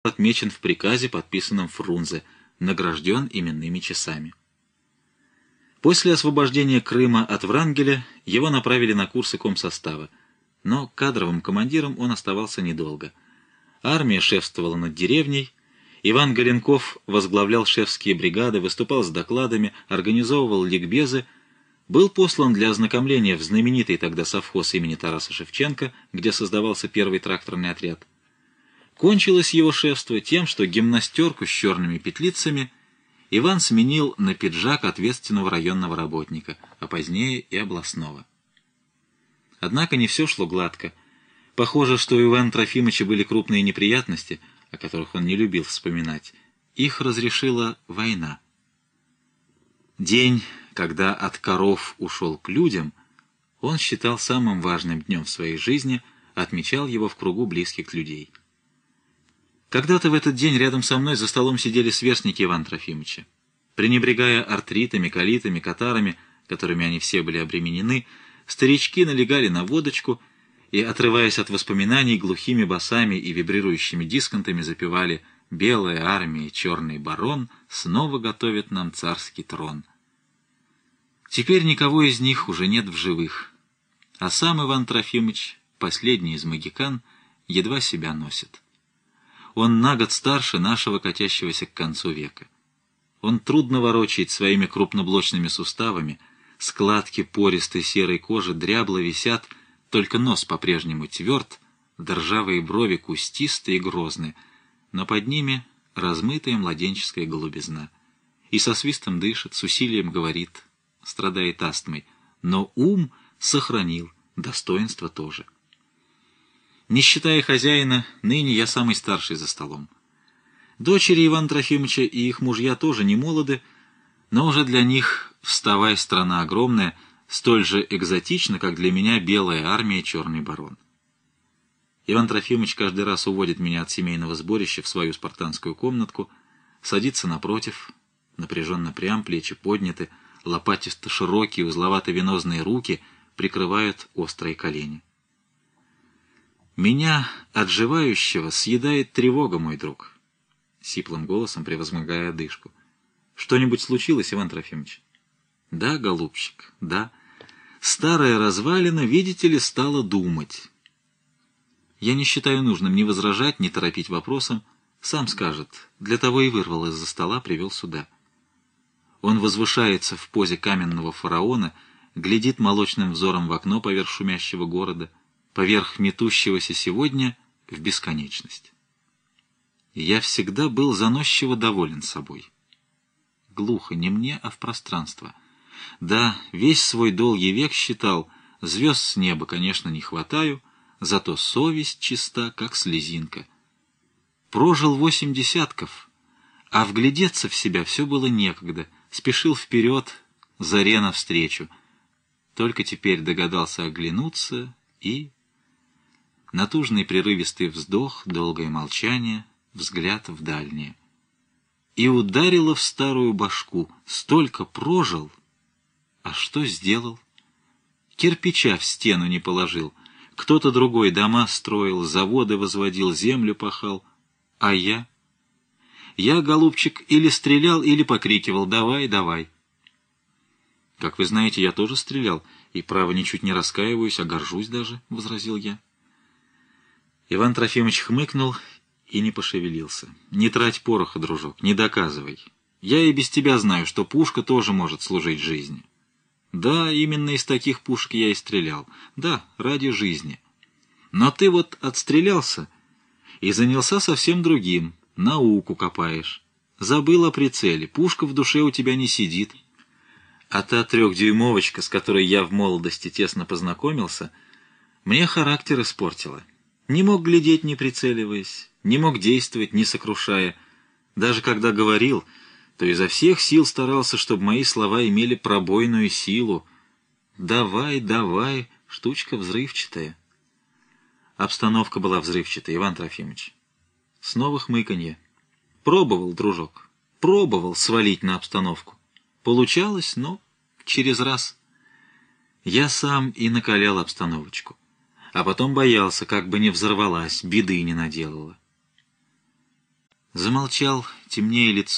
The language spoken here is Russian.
отмечен в приказе, подписанном Фрунзе, награжден именными часами. После освобождения Крыма от Врангеля его направили на курсы комсостава, но кадровым командиром он оставался недолго. Армия шефствовала над деревней, Иван Голенков возглавлял шефские бригады, выступал с докладами, организовывал ликбезы, был послан для ознакомления в знаменитый тогда совхоз имени Тараса Шевченко, где создавался первый тракторный отряд. Кончилось его шефство тем, что гимнастерку с черными петлицами Иван сменил на пиджак ответственного районного работника, а позднее и областного. Однако не все шло гладко. Похоже, что у Ивана Трофимовича были крупные неприятности, о которых он не любил вспоминать. Их разрешила война. День, когда от коров ушел к людям, он считал самым важным днем в своей жизни, отмечал его в кругу близких людей. Когда-то в этот день рядом со мной за столом сидели сверстники Ивана Трофимовича. Пренебрегая артритами, колитами, катарами, которыми они все были обременены, старички налегали на водочку и, отрываясь от воспоминаний, глухими басами и вибрирующими дисконтами запевали «Белая армия, черный барон снова готовят нам царский трон». Теперь никого из них уже нет в живых, а сам Иван Трофимович, последний из могикан, едва себя носит. Он на год старше нашего катящегося к концу века. Он трудно ворочает своими крупноблочными суставами, складки пористой серой кожи дрябло висят, только нос по-прежнему тверд, да ржавые брови кустистые и грозные, но под ними размытая младенческая голубизна. И со свистом дышит, с усилием говорит, страдает астмой, но ум сохранил, достоинство тоже. Не считая хозяина, ныне я самый старший за столом. Дочери Ивана Трофимовича и их мужья тоже не молоды, но уже для них, вставай, страна огромная, столь же экзотична, как для меня белая армия, черный барон. Иван Трофимович каждый раз уводит меня от семейного сборища в свою спартанскую комнатку, садится напротив, напряженно прям, плечи подняты, лопатисто широкие, узловато-венозные руки прикрывают острые колени. «Меня, отживающего, съедает тревога, мой друг», — сиплым голосом превозмогая одышку. «Что-нибудь случилось, Иван Трофимович?» «Да, голубчик, да. Старая развалина, видите ли, стала думать». Я не считаю нужным ни возражать, ни торопить вопросом. Сам скажет, для того и вырвал из-за стола, привел сюда. Он возвышается в позе каменного фараона, глядит молочным взором в окно поверх шумящего города, поверх метущегося сегодня в бесконечность. Я всегда был заносчиво доволен собой. Глухо, не мне, а в пространство. Да, весь свой долгий век считал, звезд с неба, конечно, не хватаю, зато совесть чиста, как слезинка. Прожил 8 десятков, а вглядеться в себя все было некогда, спешил вперед, заре навстречу. Только теперь догадался оглянуться и... Натужный прерывистый вздох, долгое молчание, взгляд в дальнее. И ударило в старую башку. Столько прожил. А что сделал? Кирпича в стену не положил. Кто-то другой дома строил, заводы возводил, землю пахал. А я? Я, голубчик, или стрелял, или покрикивал «давай, давай». Как вы знаете, я тоже стрелял, и, право, ничуть не раскаиваюсь, а горжусь даже, — возразил я. Иван Трофимович хмыкнул и не пошевелился. «Не трать пороха, дружок, не доказывай. Я и без тебя знаю, что пушка тоже может служить жизни. Да, именно из таких пушек я и стрелял. Да, ради жизни. Но ты вот отстрелялся и занялся совсем другим, науку копаешь. Забыл о прицеле, пушка в душе у тебя не сидит. А та 3-дюймовочка, с которой я в молодости тесно познакомился, мне характер испортила. Не мог глядеть, не прицеливаясь, не мог действовать, не сокрушая. Даже когда говорил, то изо всех сил старался, чтобы мои слова имели пробойную силу. «Давай, давай», штучка взрывчатая. Обстановка была взрывчатая, Иван Трофимович. Снова хмыканье. Пробовал, дружок, пробовал свалить на обстановку. Получалось, но через раз. Я сам и накалял обстановочку. А потом боялся, как бы не взорвалась, беды не наделала. Замолчал, темнее лицо.